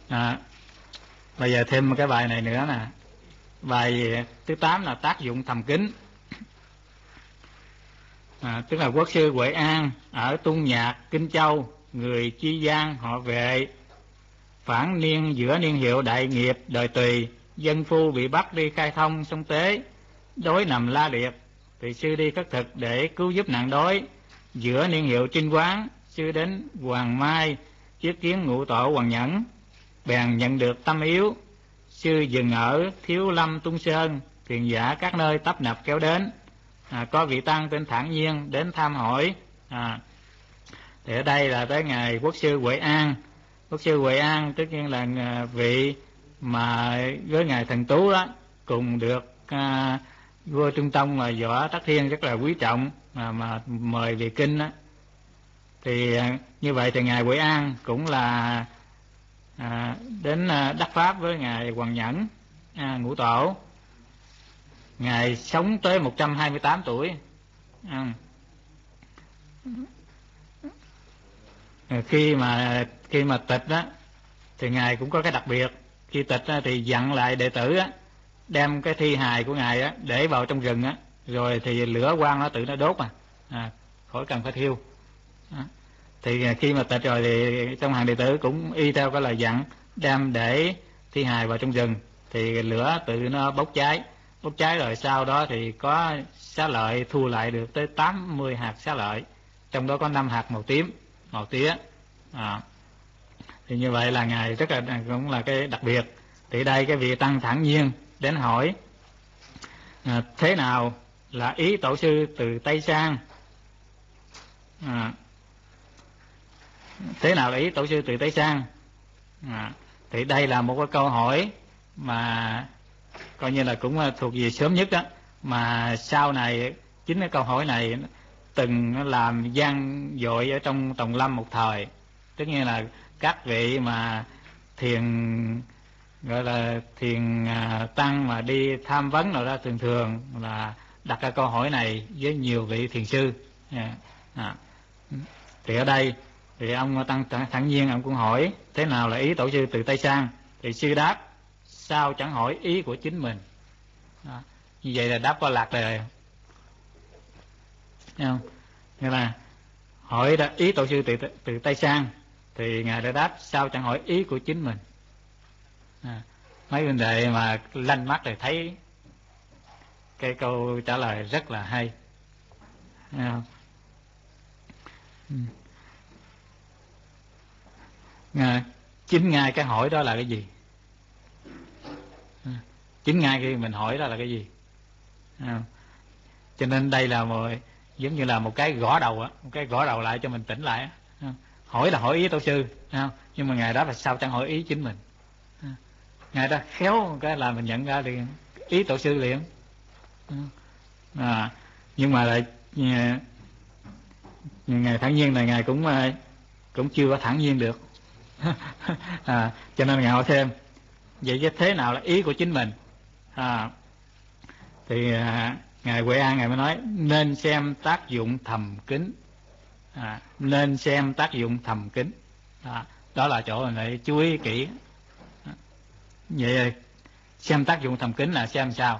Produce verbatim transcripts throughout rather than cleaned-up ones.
À, bây giờ thêm một cái bài này nữa nè. Bài thứ tám là tác dụng thầm kín. À, tức là quốc sư Huệ An ở Tung Nhạc, Kinh Châu, người Chi Giang họ Vệ, phản niên giữa niên hiệu đại nghiệp đời Tùy, dân phu bị bắt đi khai thông sông Tế, đói nằm la liệt, thì sư đi khất thực để cứu giúp nạn đói. Giữa niên hiệu Trinh Quán, sư đến Hoàng Mai chiết kiến ngũ tổ Hoàng Nhẫn, bèn nhận được tâm yếu. Sư dừng ở Thiếu Lâm Tung Sơn, thuyền giả các nơi tấp nập kéo đến. À, có vị tăng tên Thản Nhiên đến tham hỏi. À, thì ở đây là tới ngài quốc sư Huệ An. Quốc sư Huệ An tất nhiên là vị mà với ngài Thần Tú đó cùng được à, vua Trung Tông là Võ Tắc Thiên rất là quý trọng mà mà mời về kinh đó. Thì à, như vậy thì ngài Huệ An cũng là à, đến à, đắc pháp với ngài Hoàng Nhẫn à, ngũ tổ. Ngài sống tới một trăm hai mươi tám tuổi. À, khi mà khi mà tịch đó thì ngài cũng có cái đặc biệt. Khi tịch đó, thì dặn lại đệ tử đó, đem cái thi hài của ngài đó, để vào trong rừng đó, rồi thì lửa quang nó tự nó đốt mà à, khỏi cần phải thiêu. À, thì khi mà tịch rồi thì trong hàng đệ tử cũng y theo cái lời dặn, đem để thi hài vào trong rừng thì lửa tự nó bốc cháy. Bốc cháy rồi sau đó thì có xá lợi thu lại được tới tám mươi hạt xá lợi, trong đó có năm hạt màu tím, màu tía. À, thì như vậy là ngài rất là cũng là cái đặc biệt. Thì đây cái vị tăng Thản Nhiên đến hỏi à, thế nào là ý tổ sư từ Tây Sang. À, thế nào là ý tổ sư từ Tây Sang. À, thì đây là một cái câu hỏi mà coi như là cũng thuộc về sớm nhất đó, mà sau này chính cái câu hỏi này từng làm vang dội ở trong Tòng Lâm một thời. Tất nhiên là các vị mà thiền gọi là thiền à, tăng mà đi tham vấn rồi đó, thường thường là đặt ra câu hỏi này với nhiều vị thiền sư. À, à. Thì ở đây thì ông tăng Thản Nhiên ông cũng hỏi thế nào là ý tổ sư từ Tây Sang. Thì sư đáp sao chẳng hỏi ý của chính mình. Đó. Như vậy là đáp có lạc đề không? Nghĩa là hỏi đã ý tổ sư từ, từ Tây Sang thì ngài đã đáp sao chẳng hỏi ý của chính mình. À, mấy vấn đề mà lanh mắt thì thấy cái câu trả lời rất là hay. Thấy không? Ừ. À, chính ngay cái hỏi đó là cái gì? À, chính ngay khi mình hỏi đó là cái gì? À, cho nên đây là một giống như là một cái gõ đầu á, một cái gõ đầu lại cho mình tỉnh lại á. À, hỏi là hỏi ý tổ sư, à, nhưng mà ngài đó là sao chẳng hỏi ý chính mình. À, ngài đó khéo cái là mình nhận ra liền ý tổ sư liền. À, nhưng mà lại ngài Thản Nhiên này ngài cũng cũng chưa có thản nhiên được. À, cho nên ngài hỏi thêm vậy chứ thế nào là ý của chính mình. À, thì à, ngài Huệ An ngài mới nói nên xem tác dụng thầm kín. À, nên xem tác dụng thầm kín. À, đó là chỗ mình phải chú ý kỹ. À, vậy xem tác dụng thầm kín là xem sao.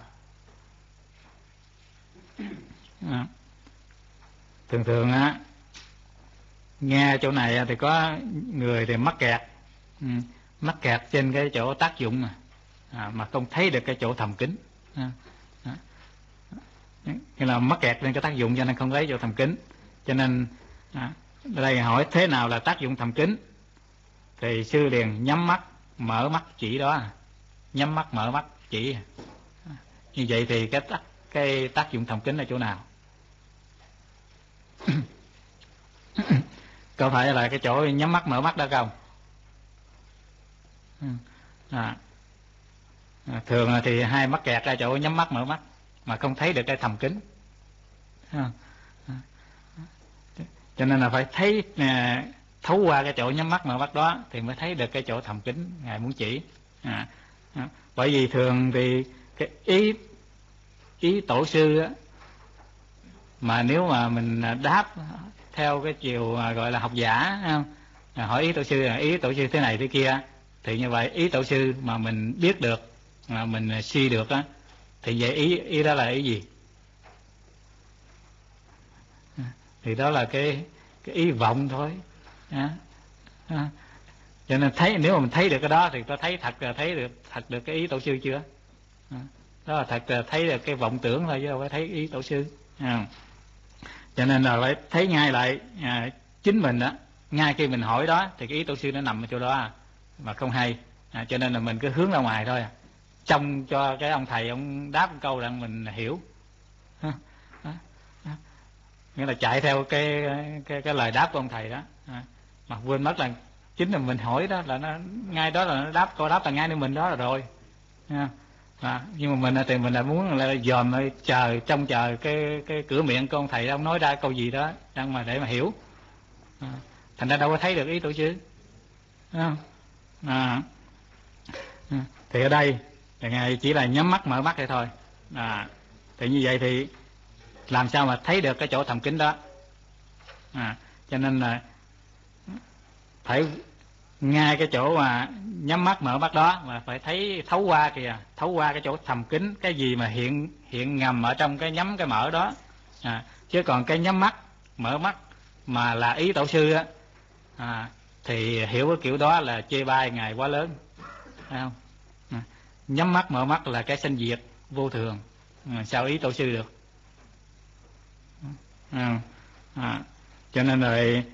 À, thường thường á nghe chỗ này thì có người thì mắc kẹt, ừ, mắc kẹt trên cái chỗ tác dụng mà à, mà không thấy được cái chỗ thầm kín. À, à, nghĩa là mắc kẹt lên cái tác dụng cho nên không thấy chỗ thầm kín. Cho nên à, đây hỏi thế nào là tác dụng thầm kín thì sư liền nhắm mắt mở mắt chỉ đó, nhắm mắt mở mắt chỉ. À, như vậy thì cái tác cái tác dụng thầm kín là chỗ nào? Có phải là cái chỗ nhắm mắt mở mắt đó không? À, à, thường thì hai mắc kẹt ra chỗ nhắm mắt mở mắt mà không thấy được cái thầm kín. À, à, cho nên là phải thấy à, thấu qua cái chỗ nhắm mắt mở mắt đó thì mới thấy được cái chỗ thầm kín ngài muốn chỉ. À, à, bởi vì thường thì cái ý ý tổ sư á, mà nếu mà mình đáp theo cái chiều gọi là học giả không? À, hỏi ý tổ sư là ý tổ sư thế này thế kia Thì như vậy ý tổ sư mà mình biết được, mà mình suy được á, thì vậy ý ý đó là ý gì? Thì đó là cái cái ý vọng thôi. À, à. Cho nên thấy, nếu mà mình thấy được cái đó thì có thấy thật là thấy được thật được cái ý tổ sư chưa? À, đó là thật là thấy được cái vọng tưởng thôi chứ đâu phải thấy ý tổ sư. À. Cho nên là phải thấy ngay lại à, chính mình đó, ngay khi mình hỏi đó thì cái ý tổ sư nó nằm ở chỗ đó mà không hay. À, cho nên là mình cứ hướng ra ngoài thôi, trông cho cái ông thầy ông đáp một câu rằng mình hiểu. À, à, à. Nghĩa là chạy theo cái cái cái lời đáp của ông thầy đó, à, mà quên mất là chính là mình hỏi đó là nó ngay đó là nó đáp, câu đáp là ngay nơi mình đó là rồi. À, à, nhưng mà mình thì mình lại muốn là dòm chờ trông chờ cái cái cửa miệng của ông thầy ông nói ra câu gì đó đang mà để mà hiểu. À, thành ra đâu có thấy được ý tổ sư. À, à, thì ở đây thì ngài chỉ là nhắm mắt mở mắt vậy thôi. À, thì như vậy thì làm sao mà thấy được cái chỗ thầm kín đó? À, cho nên là phải ngay cái chỗ mà nhắm mắt mở mắt đó mà phải thấy thấu qua kìa, thấu qua cái chỗ thầm kín, cái gì mà hiện hiện ngầm ở trong cái nhắm cái mở đó. À, chứ còn cái nhắm mắt mở mắt mà là ý tổ sư á, à, thì hiểu cái kiểu đó là chê bai ngài quá lớn, phải không? À, nhắm mắt mở mắt là cái sanh diệt vô thường, à, sao ý tổ sư được? À, à, cho nên rồi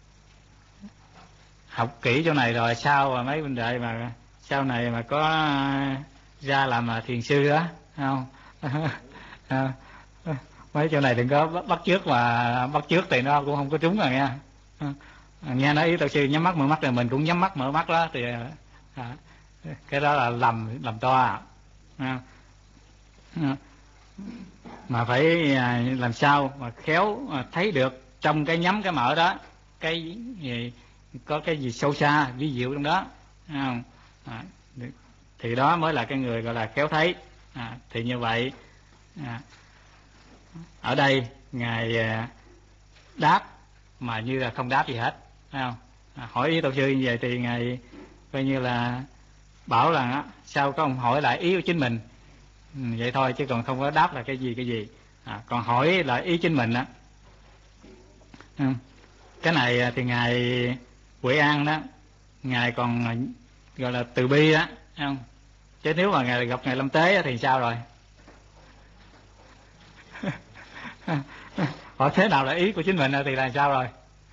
học kỹ chỗ này rồi sau mà mấy huynh đệ mà sau này mà có ra làm mà thiền sư đó, không? À, mấy chỗ này đừng có bắt, bắt chước, mà bắt chước thì nó cũng không có trúng rồi nha. À, nghe nói ý tổ sư nhắm mắt mở mắt rồi mình cũng nhắm mắt mở mắt đó thì à, cái đó là lầm lầm to. À, à, mà phải làm sao mà khéo mà thấy được trong cái nhắm cái mở đó cái gì, có cái gì sâu xa ví diệu trong đó, không? À, thì đó mới là cái người gọi là khéo thấy. À, thì như vậy à, ở đây ngài đáp mà như là không đáp gì hết, phải không? À, hỏi ý tổ sư như vậy thì ngài coi như là bảo là á, sao có ông hỏi lại ý của chính mình. Ừ, vậy thôi chứ còn không có đáp là cái gì cái gì. À, còn hỏi là ý chính mình đó. Ừ. Cái này thì ngài Huệ An đó, ngài còn gọi là từ bi đó, không? Chứ nếu mà ngài gặp ngài Lâm Tế thì sao rồi? Hỏi thế nào là ý của chính mình thì là sao rồi?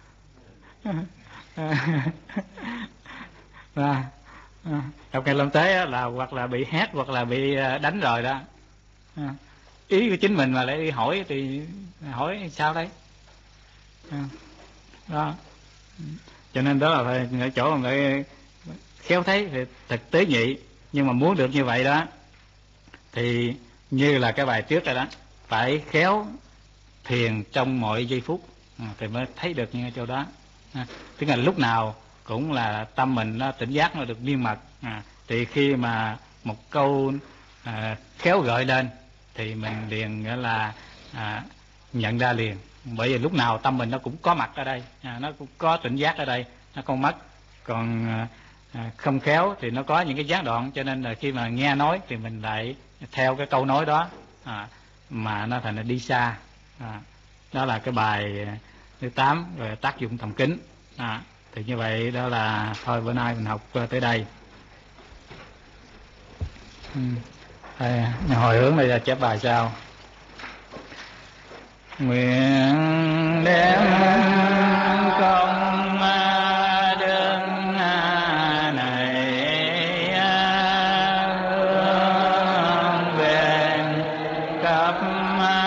À, gặp ngài Lâm Tế là hoặc là bị hét hoặc là bị đánh rồi đó. À, ý của chính mình mà lại đi hỏi thì hỏi sao đấy? À, đó. Cho nên đó là phải ở chỗ mà phải khéo thấy thì thực tế nhị. Nhưng mà muốn được như vậy đó thì như là cái bài trước rồi đó, phải khéo thiền trong mọi giây phút, à, thì mới thấy được như chỗ đó. À, tức là lúc nào cũng là tâm mình nó tỉnh giác, nó được miên mật. À, thì khi mà một câu à, khéo gợi lên thì mình liền nghĩa là à, nhận ra liền. Bởi vì lúc nào tâm mình nó cũng có mặt ở đây, à, nó cũng có tỉnh giác ở đây, nó không mất. Còn à, không khéo thì nó có những cái gián đoạn, cho nên là khi mà nghe nói thì mình lại theo cái câu nói đó, à, mà nó thành là đi xa. À, đó là cái bài thứ tám về tác dụng thầm kín. À, thì như vậy đó là thôi bữa nay mình học tới đây. Ừ. Đây, hồi hướng bây giờ chép bài sao? Nguyện đem công đức này hướng về khắp